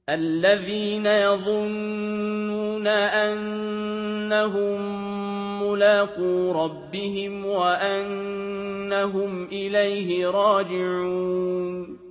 الَّذِينَ يَظُنُّونَ أَنَّهُم مُّلَاقُو رَبِّهِمْ وَأَنَّهُمْ إِلَيْهِ رَاجِعُونَ